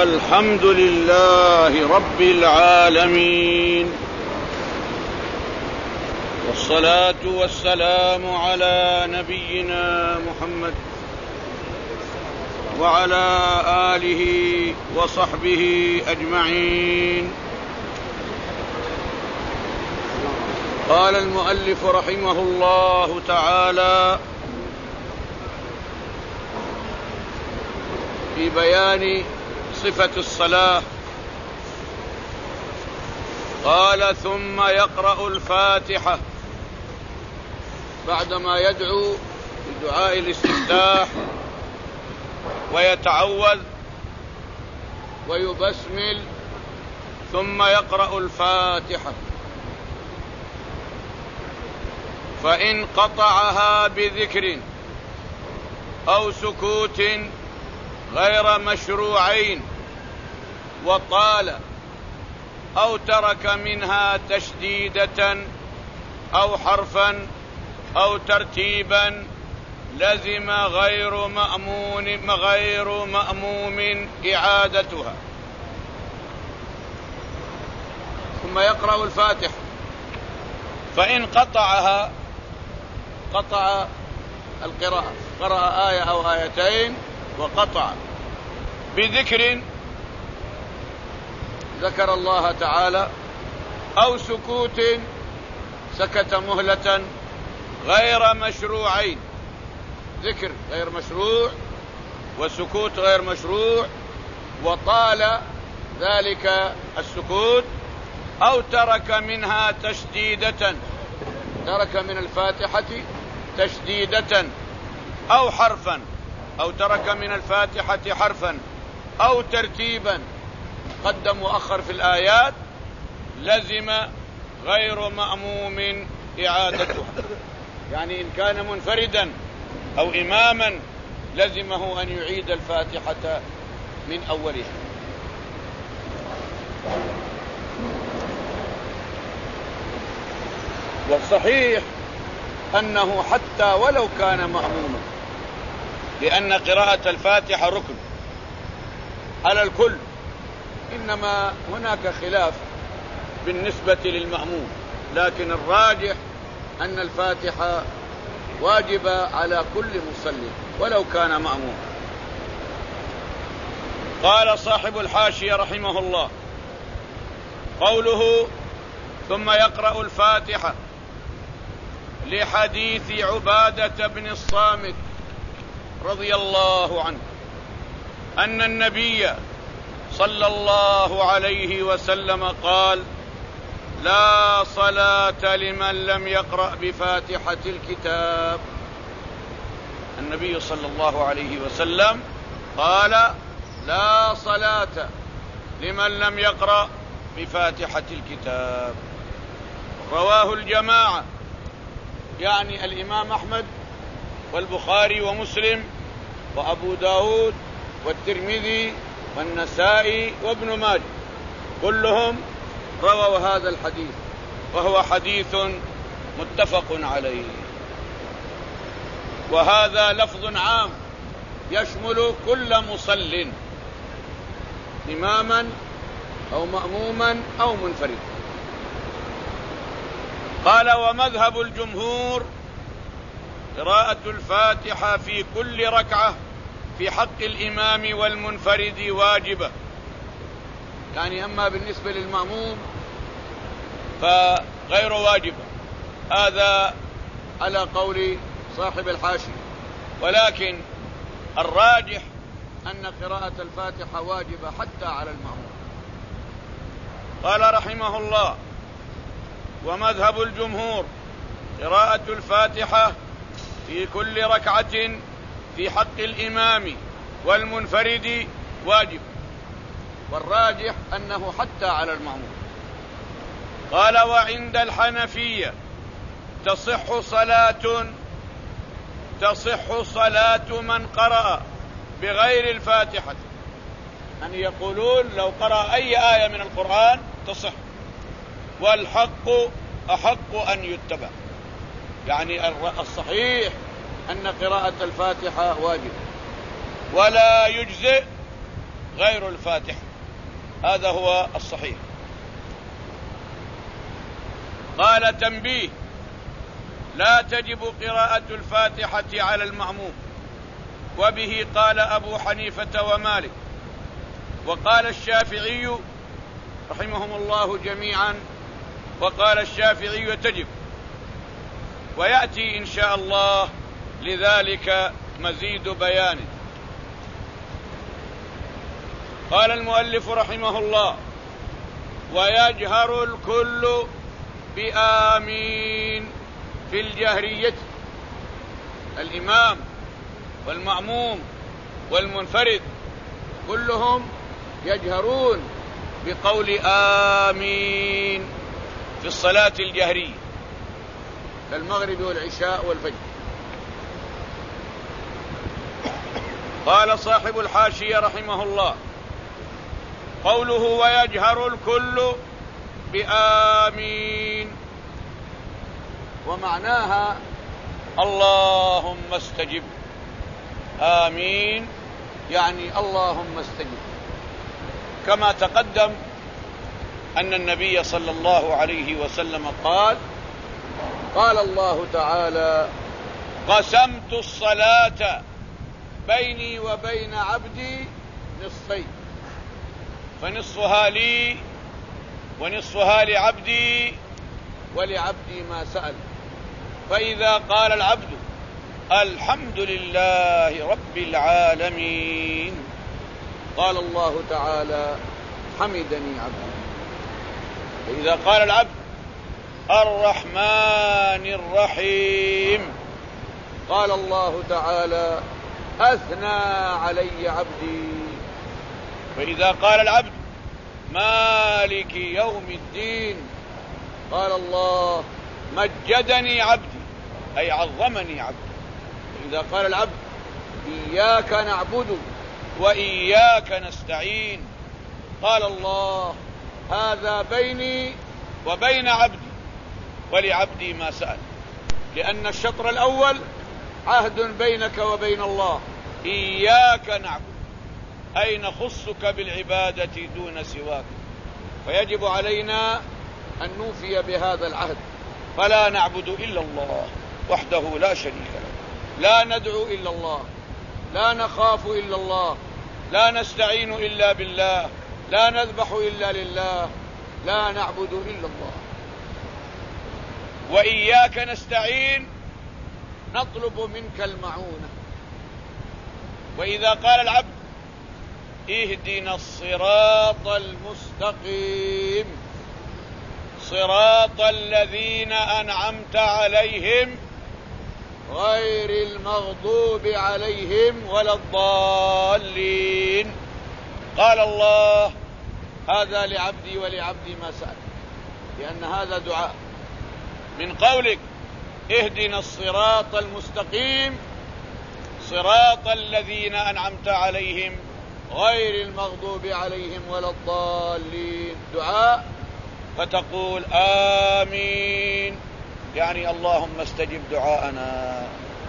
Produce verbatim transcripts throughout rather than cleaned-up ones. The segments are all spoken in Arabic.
الحمد لله رب العالمين، والصلاة والسلام على نبينا محمد وعلى آله وصحبه أجمعين. قال المؤلف رحمه الله تعالى في بيان صفة الصلاة، قال: ثم يقرأ الفاتحة بعدما يدعو بدعاء الاستفتاح ويتعوذ ويبسمل، ثم يقرأ الفاتحة. فإن قطعها بذكر أو سكوت غير مشروعين وطال أو ترك منها تشديدة أو حرفا أو ترتيبا لزم غير مأمون غير مأموم إعادتها. ثم يقرأ الفاتحة. فإن قطعها، قطع القراءة، قرأ آية أو آيتين وقطع بذكر ذكر الله تعالى، أو سكوت سكت مهلة غير مشروعين، ذكر غير مشروع وسكوت غير مشروع، وطال ذلك السكوت، أو ترك منها تشديدة، ترك من الفاتحة تشديدة أو حرفا، أو ترك من الفاتحة حرفا أو ترتيبا قدم وأخر في الآيات، لزم غير مأموم إعادتها. يعني إن كان منفردا أو إماما لزمه أن يعيد الفاتحة من أولها. والصحيح أنه حتى ولو كان مأموما، لأن قراءة الفاتحة ركن على الكل، إنما هناك خلاف بالنسبة للمأموم، لكن الراجح أن الفاتحة واجبة على كل مصلي ولو كان مأموم. قال صاحب الحاشية رحمه الله: قوله ثم يقرأ الفاتحة لحديث عبادة بن الصامت رضي الله عنه أن النبي صلى الله عليه وسلم قال: لا صلاة لمن لم يقرأ بفاتحة الكتاب. النبي صلى الله عليه وسلم قال: لا صلاة لمن لم يقرأ بفاتحة الكتاب. رواه الجماعة، يعني الإمام أحمد والبخاري ومسلم وأبو داود والترمذي والنسائي وابن ماجه، كلهم رووا هذا الحديث، وهو حديث متفق عليه. وهذا لفظ عام يشمل كل مصل، إماما أو مأموما أو منفرد. قال: ومذهب الجمهور قراءة الفاتحة في كل ركعة في حق الإمام والمنفرد واجبة. يعني أما بالنسبة للمأموم فغير واجبة، هذا على قول صاحب الحاشية، ولكن الراجح أن قراءة الفاتحة واجبة حتى على المأموم. قال رحمه الله: ومذهب الجمهور قراءة الفاتحة في كل ركعة في حق الإمام والمنفرد واجب، والراجح أنه حتى على المأموم. قال: وعند الحنفية تصح صلاة تصح صلاة من قرأ بغير الفاتحة، أن يقولون لو قرأ أي آية من القرآن تصح، والحق أحق أن يتبع. يعني الصحيح أن قراءة الفاتحة واجب، ولا يجزئ غير الفاتحة، هذا هو الصحيح. قال: تنبيه: لا تجب قراءة الفاتحة على المأموم، وبه قال أبو حنيفة ومالك، وقال الشافعي رحمهم الله جميعا، وقال الشافعي تجب، ويأتي إن شاء الله لذلك مزيد بيان. قال المؤلف رحمه الله: ويجهر الكل بآمين في الجهرية، الإمام والمأموم والمنفرد كلهم يجهرون بقول آمين في الصلاة الجهرية كالمغرب والعشاء والفجر. قال صاحب الحاشية رحمه الله: قوله ويجهر الكل بآمين ومعناها اللهم استجب. آمين يعني اللهم استجب، كما تقدم أن النبي صلى الله عليه وسلم قال: قال الله تعالى: قسمت الصلاة بيني وبين عبدي نصفين، فنصفها لي ونصفها لعبدي ولعبدي ما سأل. فإذا قال العبد الحمد لله رب العالمين، قال الله تعالى: حمدني عبدي. فإذا قال العبد الرحمن الرحيم، قال الله تعالى: أثنى علي عبدي. فإذا قال العبد مالك يوم الدين، قال الله: مجدني عبدي، أي عظمني عبدي. فإذا قال العبد إياك نعبد وإياك نستعين، قال الله: هذا بيني وبين عبدي ولعبدي ما سأل. لأن الشطر الأول عهد بينك وبين الله، إياك نعبد، أي نخصك بالعبادة دون سواك، فيجب علينا أن نوفي بهذا العهد، فلا نعبد إلا الله وحده لا شريك له، لا ندعو إلا الله، لا نخاف إلا الله، لا نستعين إلا بالله، لا نذبح إلا لله، لا نعبد إلا الله. وإياك نستعين نطلب منك المعونة. وإذا قال العبد اهدنا الصراط المستقيم، صراط الذين أنعمت عليهم غير المغضوب عليهم ولا الضالين، قال الله: هذا لعبدي ولعبدي ما سأل. لأن هذا دعاء. من قولك اهدنا الصراط المستقيم، صراط الذين أنعمت عليهم غير المغضوب عليهم ولا الضالين، دعاء، فتقول آمين يعني اللهم استجب دعاءنا.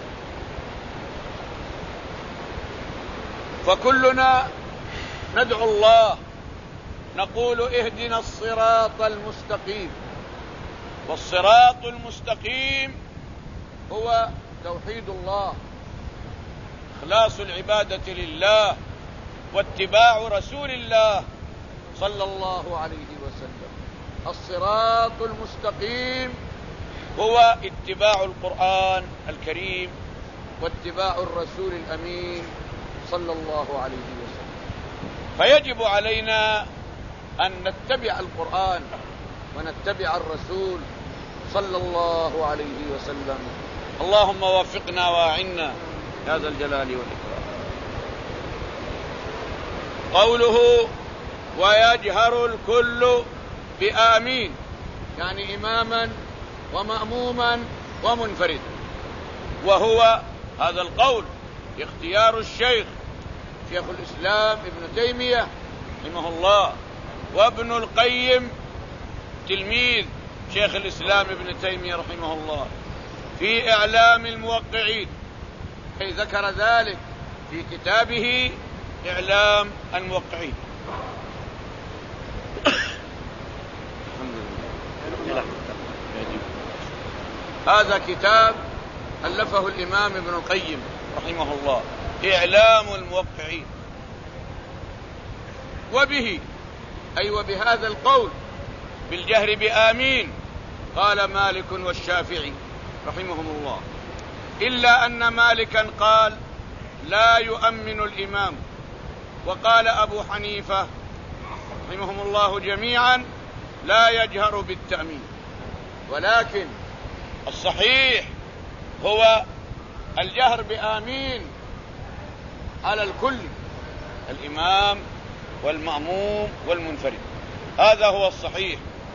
فكلنا ندعو الله، نقول اهدنا الصراط المستقيم. والصراط المستقيم هو توحيد الله، إخلاص العبادة لله، واتباع رسول الله صلى الله عليه وسلم. الصراط المستقيم هو اتباع القرآن الكريم واتباع الرسول الأمين صلى الله عليه وسلم. فيجب علينا أن نتبع القرآن ونتبع الرسول صلى الله عليه وسلم. اللهم وفقنا وأعنا يا ذا الجلال والإكرام. قوله ويجهر الكل بآمين يعني إماما ومأموما ومنفرد، وهو هذا القول اختيار الشيخ شيخ الإسلام ابن تيمية رحمه الله، وابن القيم تلميذ شيخ الإسلام ابن تيمية رحمه الله في إعلام الموقعين، أي ذكر ذلك في كتابه إعلام الموقعين. هذا كتاب ألفه الإمام ابن القيم رحمه الله، إعلام الموقعين. وبه أي وبهذا القول بالجهر بآمين قال مالك والشافعي رحمهم الله، إلا أن مالكا قال لا يؤمن الإمام، وقال أبو حنيفة رحمهم الله جميعا لا يجهر بالتأمين. ولكن الصحيح هو الجهر بآمين على الكل، الإمام والمأموم والمنفرد، هذا هو الصحيح.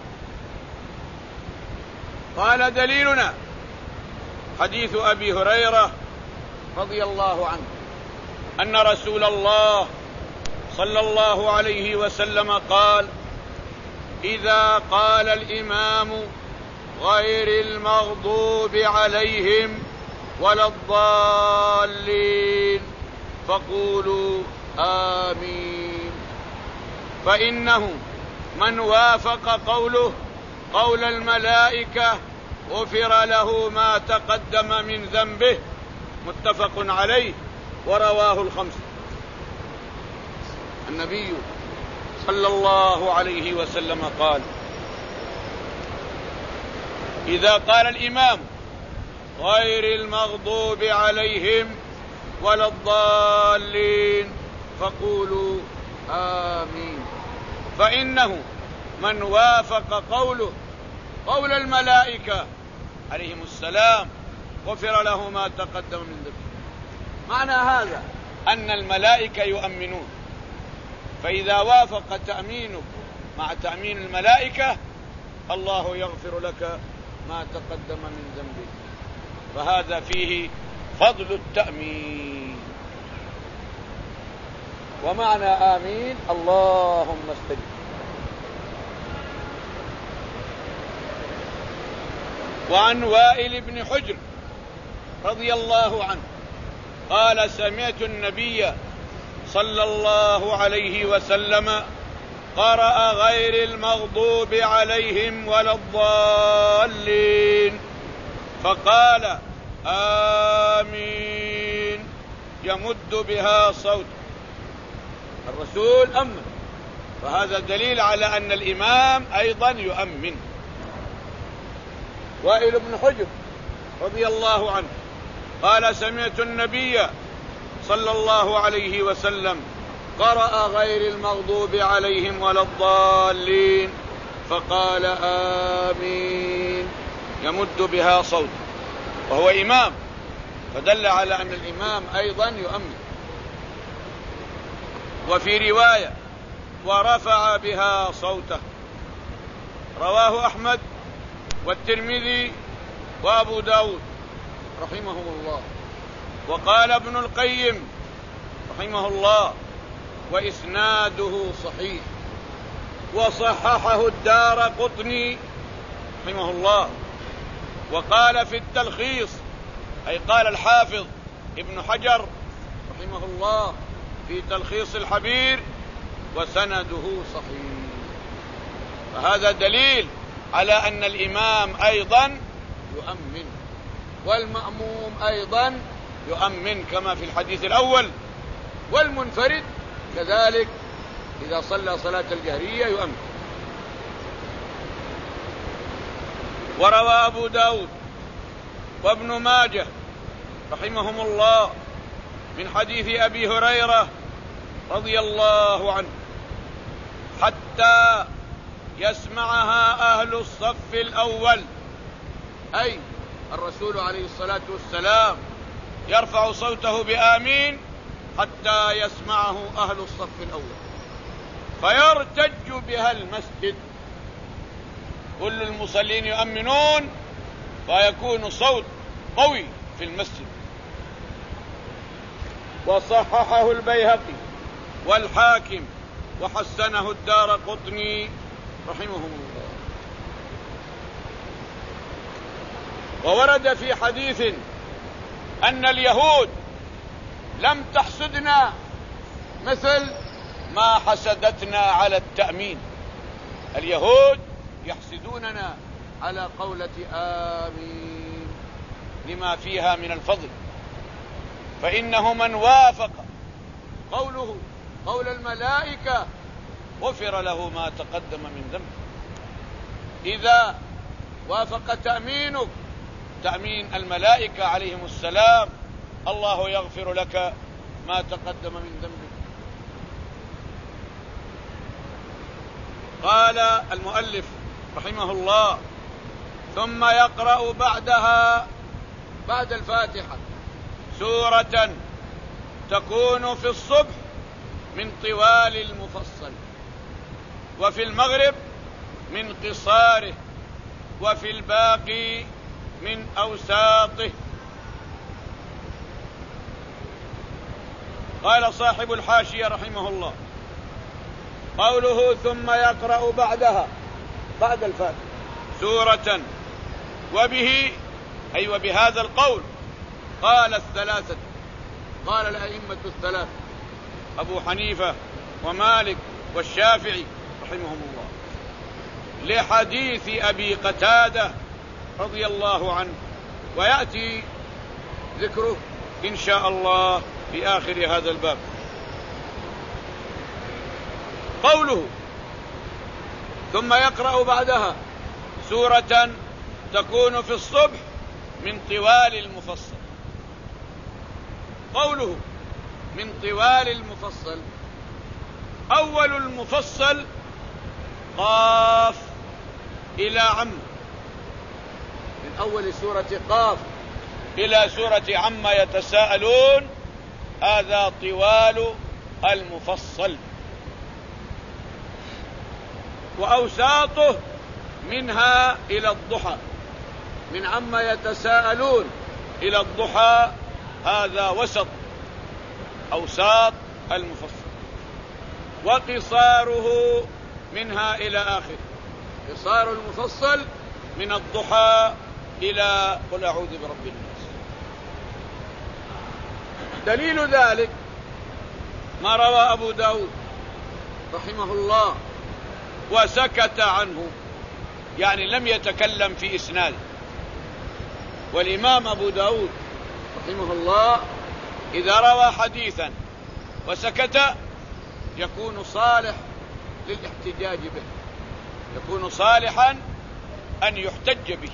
قال دليلنا حديث أبي هريرة رضي الله عنه أن رسول الله صلى الله عليه وسلم قال: إذا قال الإمام غير المغضوب عليهم ولا الضالين فقولوا آمين، فإنه من وافق قوله قول الملائكة غفر له ما تقدم من ذنبه. متفق عليه ورواه الخمسة. النبي صلى الله عليه وسلم قال: إذا قال الإمام غير المغضوب عليهم ولا الضالين فقولوا آمين، فإنه من وافق قوله قول الملائكة عليهم السلام غفر له ما تقدم من ذنبه. معنى هذا أن الملائكة يؤمنون، فإذا وافق تأمينك مع تأمين الملائكة الله يغفر لك ما تقدم من ذنبك، فهذا فيه فضل التأمين. ومعنى آمين اللهم استجب. وعن وائل بن حجر رضي الله عنه قال: سمعت النبي صلى الله عليه وسلم قرأ غير المغضوب عليهم ولا الضالين فقال آمين يمد بها صوت. الرسول أمن، فهذا دليل على أن الإمام أيضا يؤمن. وائل بن حجر رضي الله عنه قال: سمعت النبي صلى الله عليه وسلم قرأ غير المغضوب عليهم ولا الضالين فقال آمين يمد بها صوت، وهو إمام، فدل على أن الإمام أيضا يؤمن. وفي رواية: ورفع بها صوته. رواه أحمد والترمذي وأبو داود رحمهم الله. وقال ابن القيم رحمه الله: وإسناده صحيح، وصححه الدارقطني رحمه الله. وقال في التلخيص، أي قال الحافظ ابن حجر رحمه الله في تلخيص الحبير: وسنده صحيح. فهذا دليل على أن الإمام أيضا يؤمن، والمأموم أيضا يؤمن كما في الحديث الأول، والمنفرد كذلك إذا صلى صلاة الجهرية يؤمن. وروى أبو داود وابن ماجه رحمهم الله من حديث أبي هريرة رضي الله عنه: حتى يسمعها أهل الصف الأول، أي الرسول عليه الصلاة والسلام يرفع صوته بآمين حتى يسمعه أهل الصف الأول، فيرتج بها المسجد، كل المصلين يؤمنون فيكون صوت قوي في المسجد. وصححه البيهقي والحاكم وحسنه الدارقطني رحمهم الله. وورد في حديث أن اليهود لم تحسدنا مثل ما حسدتنا على التأمين. اليهود يحسدوننا على قولة آمين لما فيها من الفضل، فإنه من وافق قوله قول الملائكة غفر له ما تقدم من ذنبه. إذا وافق تأمينك تأمين الملائكة عليهم السلام، الله يغفر لك ما تقدم من ذنبك. قال المؤلف رحمه الله: ثم يقرأ بعدها، بعد الفاتحة، سورة تكون في الصبح من طوال المفصل، وفي المغرب من قصاره، وفي الباقي من أوساطه. قال صاحب الحاشية رحمه الله: قوله ثم يقرأ بعدها، بعد الفاتحة، سورة، وبه أي وبهذا القول قال الثلاثة، قال الأئمة الثلاثة أبو حنيفة ومالك والشافعي رحمهم الله، لحديث أبي قتادة رضي الله عنه، ويأتي ذكره إن شاء الله في آخر هذا الباب. قوله ثم يقرأ بعدها سورة تكون في الصبح من طوال المفصل. قوله من طوال المفصل، أول المفصل قاف إلى عم، من أول سورة قاف إلى سورة عم يتساءلون، هذا طوال المفصل. وأوساطه منها إلى الضحى، من عم يتساءلون إلى الضحى، هذا وسط أوساط المفصل. وقصاره منها إلى آخر، قصار المفصل من الضحى إلى قل أعوذ برب الناس. دليل ذلك ما روى أبو داود رحمه الله وسكت عنه، يعني لم يتكلم في إسناده. والإمام أبو داود رحمه الله إذا روى حديثا وسكت يكون صالح للاحتجاج به، يكون صالحا أن يحتج به.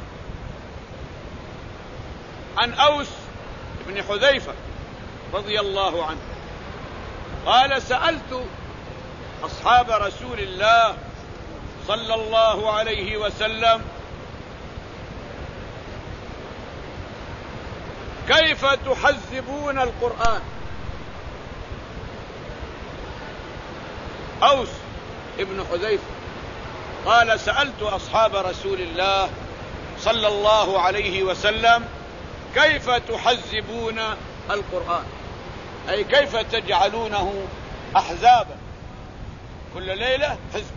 عن أوس بن حذيفة رضي الله عنه قال: سألت أصحاب رسول الله صلى الله عليه وسلم كيف تحزبون القرآن. أوس ابن حذيفة قال: سألت أصحاب رسول الله صلى الله عليه وسلم كيف تحزبون القرآن، أي كيف تجعلونه أحزابا، كل ليلة حزب.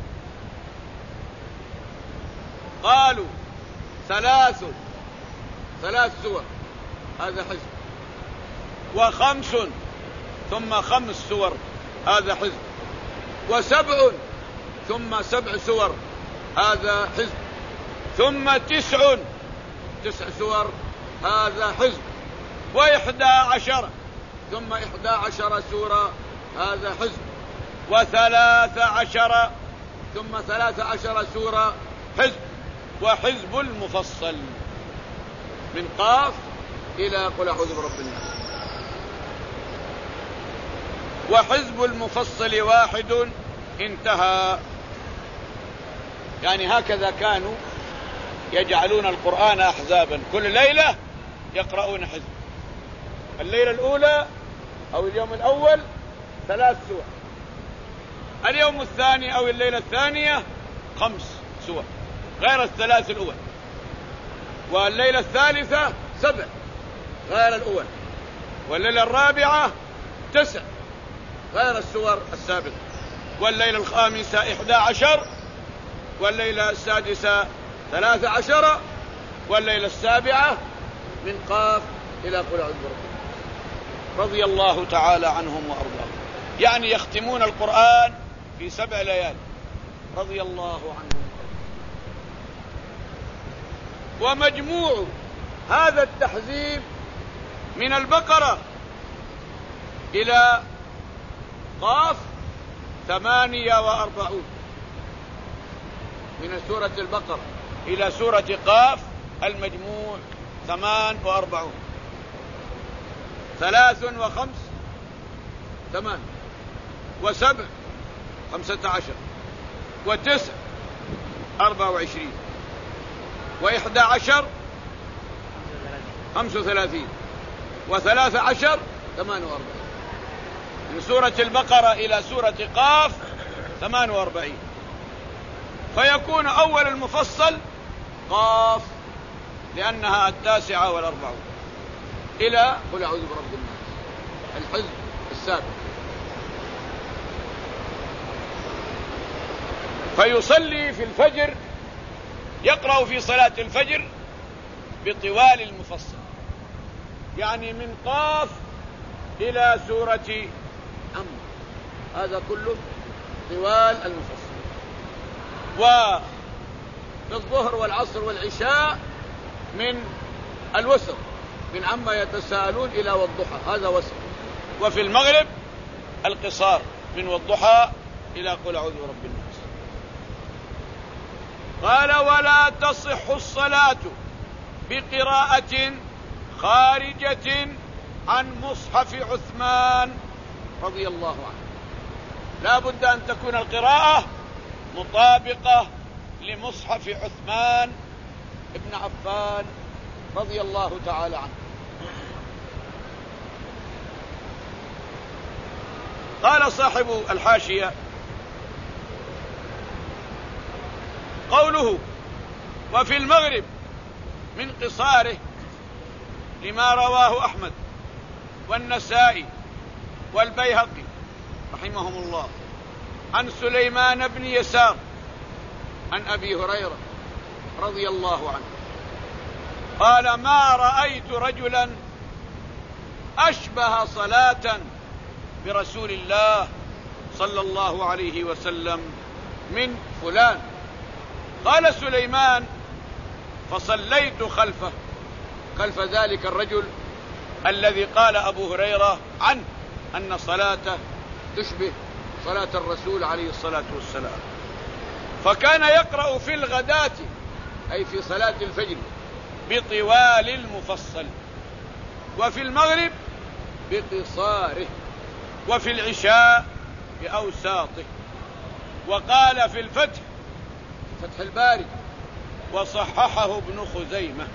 قالوا: ثلاث ثلاث سور، هذا حزب، وخمس ثم خمس سور، هذا حزب، وسبع ثم سبع سور، هذا حزب، ثم تسع تسع سور، هذا حزب، وإحدى عشر ثم إحدى عشر سورة، هذا حزب، وثلاث عشر ثم ثلاث عشر سورة، حزب. وحزب المفصل من قاف إلى قل أعوذ برب الناس. وحزب المفصل واحد، انتهى. يعني هكذا كانوا يجعلون القرآن أحزابا، كل ليلة يقرؤون حزب. الليلة الأولى أو اليوم الأول ثلاث سور، اليوم الثاني أو الليلة الثانية خمس سور غير الثلاث الأول، والليلة الثالثة سبع غير الأول، والليلة الرابعة تسع غير السور السابقة، والليلة الخامسة إحدى عشر، والليلة السادسة ثلاث عشر، والليلة السابعة من قاف إلى قل أعوذ برب الناس. رضي الله تعالى عنهم وأرضاهم. يعني يختمون القرآن في سبع ليال رضي الله عنهم. ومجموع هذا التحزيب من البقرة إلى قاف ثمانية وأربعون، من سورة البقرة إلى سورة قاف المجموع ثمان وأربعون، ثلاث وخمس ثمان، وسبع خمسة عشر، وتسع أربع وعشرين، وإحدى عشر خمس وثلاثين، وثلاث عشر ثمان وأربعين. من سورة البقرة إلى سورة قاف ثمان وأربعين، فيكون أول المفصل قاف لأنها التاسعة والأربعون إلى قل أعوذ برب الناس الحزب السابق. فيصلي في الفجر، يقرأ في صلاة الفجر بطوال المفصل، يعني من قاف إلى سورة عم، هذا كله طوال المفصل. وفي الظهر والعصر والعشاء من الوسط، من عما يتساءلون إلى والضحى، هذا وسط. وفي المغرب القصار، من والضحى إلى قل أعوذ برب الناس. قال ولا تصح الصلاة بقراءة خارجة عن مصحف عثمان رضي الله عنه، لا بد أن تكون القراءة مطابقة لمصحف عثمان ابن عفان رضي الله تعالى عنه. قال صاحب الحاشية قوله وفي المغرب من قصاره لما رواه أحمد والنسائي والبيهقي رحمهم الله عن سليمان بن يسار عن أبي هريرة رضي الله عنه قال ما رأيت رجلا أشبه صلاة برسول الله صلى الله عليه وسلم من فلان. قال سليمان فصليت خلفه، خلف ذلك الرجل الذي قال أبو هريرة عنه أن صلاته تشبه صلاة الرسول عليه الصلاة والسلام. فكان يقرأ في الغداة أي في صلاة الفجر بطوال المفصل، وفي المغرب بقصاره، وفي العشاء بأوساطه. وقال في الفتح فتح الباري وصححه ابن خزيمة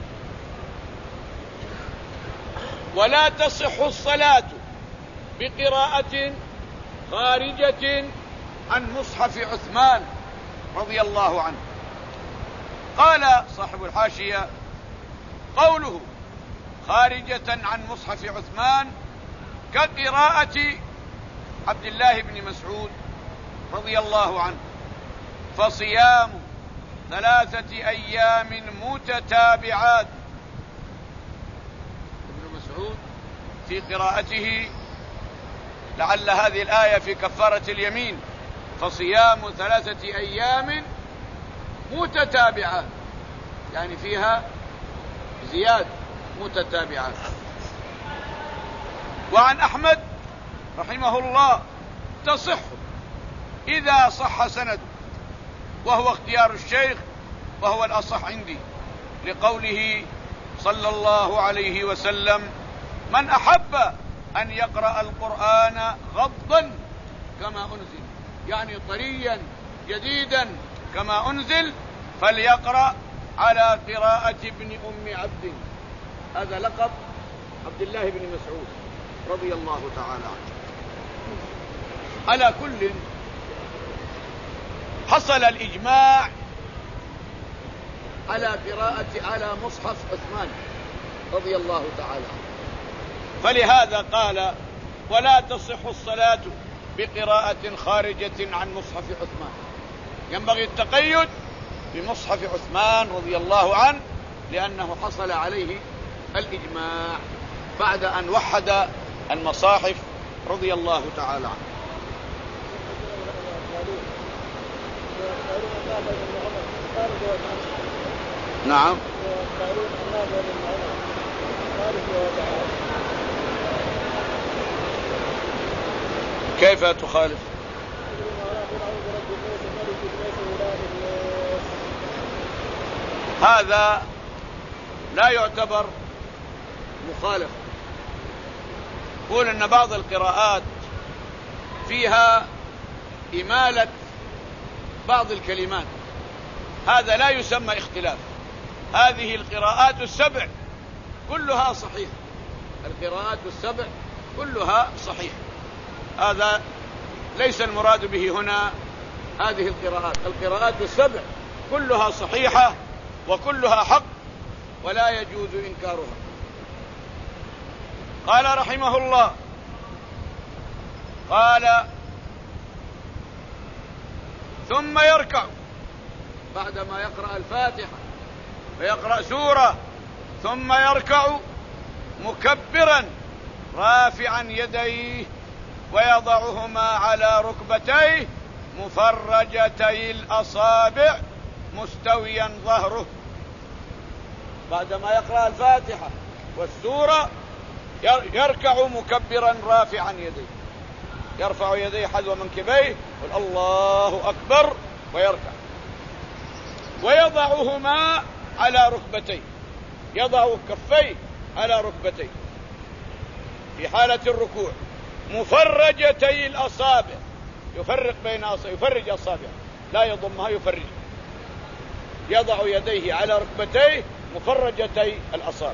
ولا تصح الصلاة بقراءة خارجة عن مصحف عثمان رضي الله عنه. قال صاحب الحاشية قوله خارجة عن مصحف عثمان كقراءة عبد الله بن مسعود رضي الله عنه، فصيام ثلاثة أيام متتابعات. ابن مسعود في قراءته لعل هذه الآية في كفارة اليمين، فصيام ثلاثة أيام متتابعات يعني فيها زيادة متتابعات. وعن أحمد رحمه الله تصح إذا صح سند، وهو اختيار الشيخ وهو الأصح عندي، لقوله صلى الله عليه وسلم من أحب أن يقرأ القرآن غضا كما أنزل، يعني طريا جديدا كما أنزل، فليقرأ على قراءة ابن أم عبد. هذا لقب عبد الله بن مسعود رضي الله تعالى عنه. على كل حصل الإجماع على قراءة على مصحف عثمان رضي الله تعالى عنه، فلهذا قال ولا تصح الصلاة بقراءة خارجة عن مصحف عثمان. ينبغي التقيد بمصحف عثمان رضي الله عنه لأنه حصل عليه الإجماع بعد أن وحد المصاحف رضي الله تعالى عنه. نعم. كيف تخالف؟ هذا لا يعتبر مخالف. يقول أن بعض القراءات فيها إمالة بعض الكلمات، هذا لا يسمى اختلاف. هذه القراءات السبع كلها صحيحة، القراءات السبع كلها صحيحة، هذا ليس المراد به هنا هذه القراءات. القراءات السبع كلها صحيحة وكلها حق ولا يجوز إنكارها. قال رحمه الله، قال ثم يركع بعدما يقرأ الفاتحة ويقرأ سورة، ثم يركع مكبرا رافعا يديه ويضعهما على ركبتيه مفرجتي الأصابع مستويا ظهره. بعدما يقرأ الفاتحة والسورة يركع مكبرا رافعا يديه، يرفع يديه حذو منكبيه يقول الله أكبر ويركع، ويضعهما على ركبتيه، يضع كفيه على ركبتيه في حالة الركوع مفرجتي الأصابع، يفرق بين أصابع، يفرج أصابع لا يضمها، يفرج، يضع يديه على ركبتيه مفرجتي الأصابع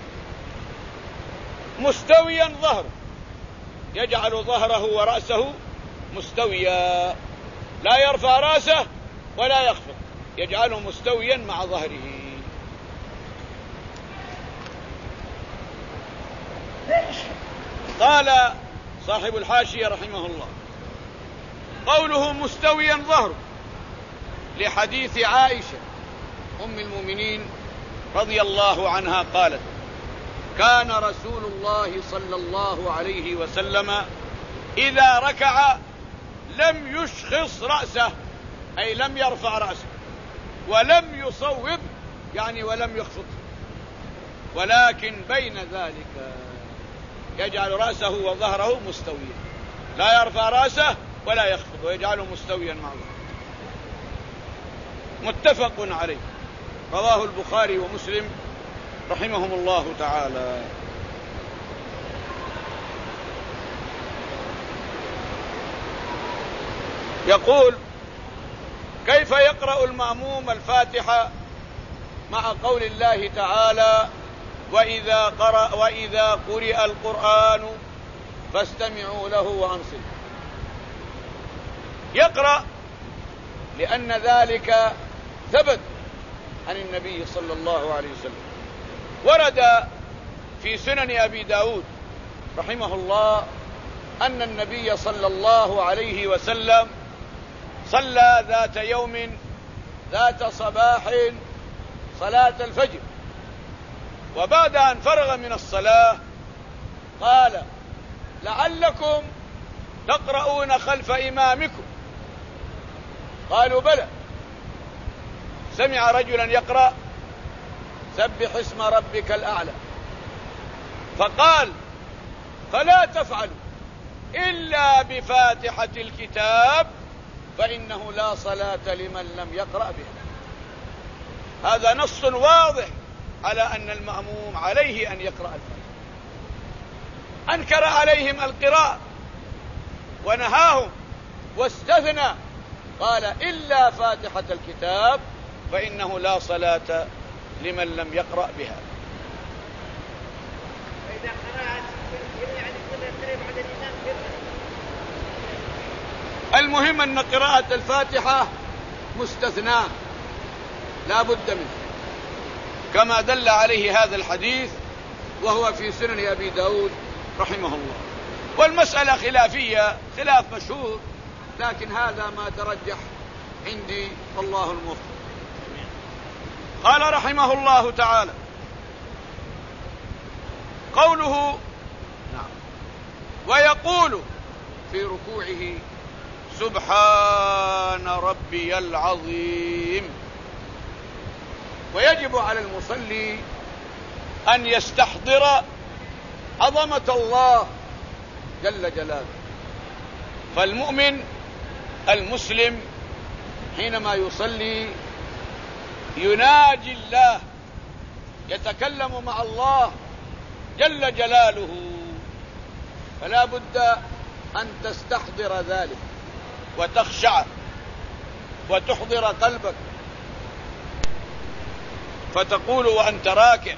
مستويا ظهره، يجعل ظهره ورأسه مستويا، لا يرفع رأسه ولا يخفض، يجعله مستويا مع ظهره. قال صاحب الحاشية رحمه الله قوله مستويا ظهره لحديث عائشة أم المؤمنين رضي الله عنها قالت كان رسول الله صلى الله عليه وسلم إذا ركع لم يشخص رأسه، أي لم يرفع رأسه، ولم يصوب يعني ولم يخفض، ولكن بين ذلك يجعل رأسه وظهره مستويا، لا يرفع رأسه ولا يخفض، ويجعله مستويا مع ظهره. متفق عليه، رواه البخاري ومسلم رحمهم الله تعالى. يقول كيف يقرأ المأموم الفاتحة مع قول الله تعالى وإذا قرأ وإذا قرئ القرآن فاستمعوا له وأنصتوا؟ يقرأ لأن ذلك ثبت عن النبي صلى الله عليه وسلم، ورد في سنن أبي داود رحمه الله أن النبي صلى الله عليه وسلم صلى ذات يوم ذات صباح صلاة الفجر، وبعد أن فرغ من الصلاة قال لعلكم تقرؤون خلف إمامكم، قالوا بلى. سمع رجلا يقرأ سبح اسم ربك الأعلى، فقال فلا تفعلوا إلا بفاتحة الكتاب فإنه لا صلاة لمن لم يقرأ بها. هذا نص واضح على أن المأموم عليه أن يقرأ الفاتحة. أنكر عليهم القراءة ونهاهم واستثنى، قال إلا فاتحة الكتاب فإنه لا صلاة لمن لم يقرأ بها. وإذا قرأت يعني قرأت بعد الإمام كذا. المهم أن قراءة الفاتحة مستثناة لا بد منه، كما دل عليه هذا الحديث وهو في سنن أبي داود رحمه الله. والمسألة خلافية خلاف مشهور، لكن هذا ما ترجح عندي والله الموفق. قال رحمه الله تعالى قوله نعم ويقول في ركوعه سبحان ربي العظيم. ويجب على المصلي أن يستحضر عظمة الله جل جلاله. فالمؤمن المسلم حينما يصلي يناجي الله، يتكلم مع الله جل جلاله، فلا بد أن تستحضر ذلك وتخشع وتحضر قلبك، فتقول وأنت راكع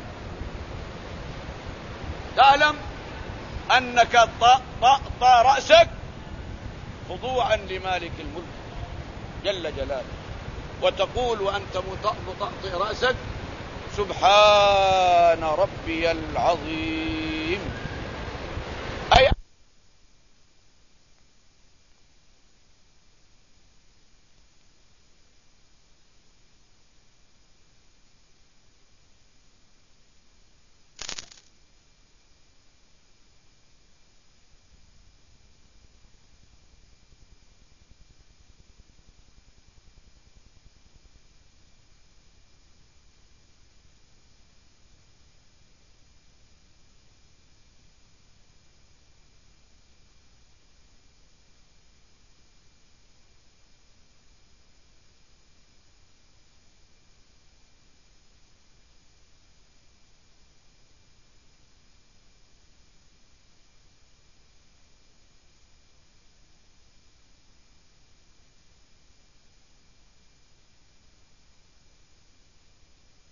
تعلم أنك طأطأ رأسك خضوعا لمالك الملك جل جلاله، وتقول وأنت مطأطئ رأسك سبحان ربي العظيم.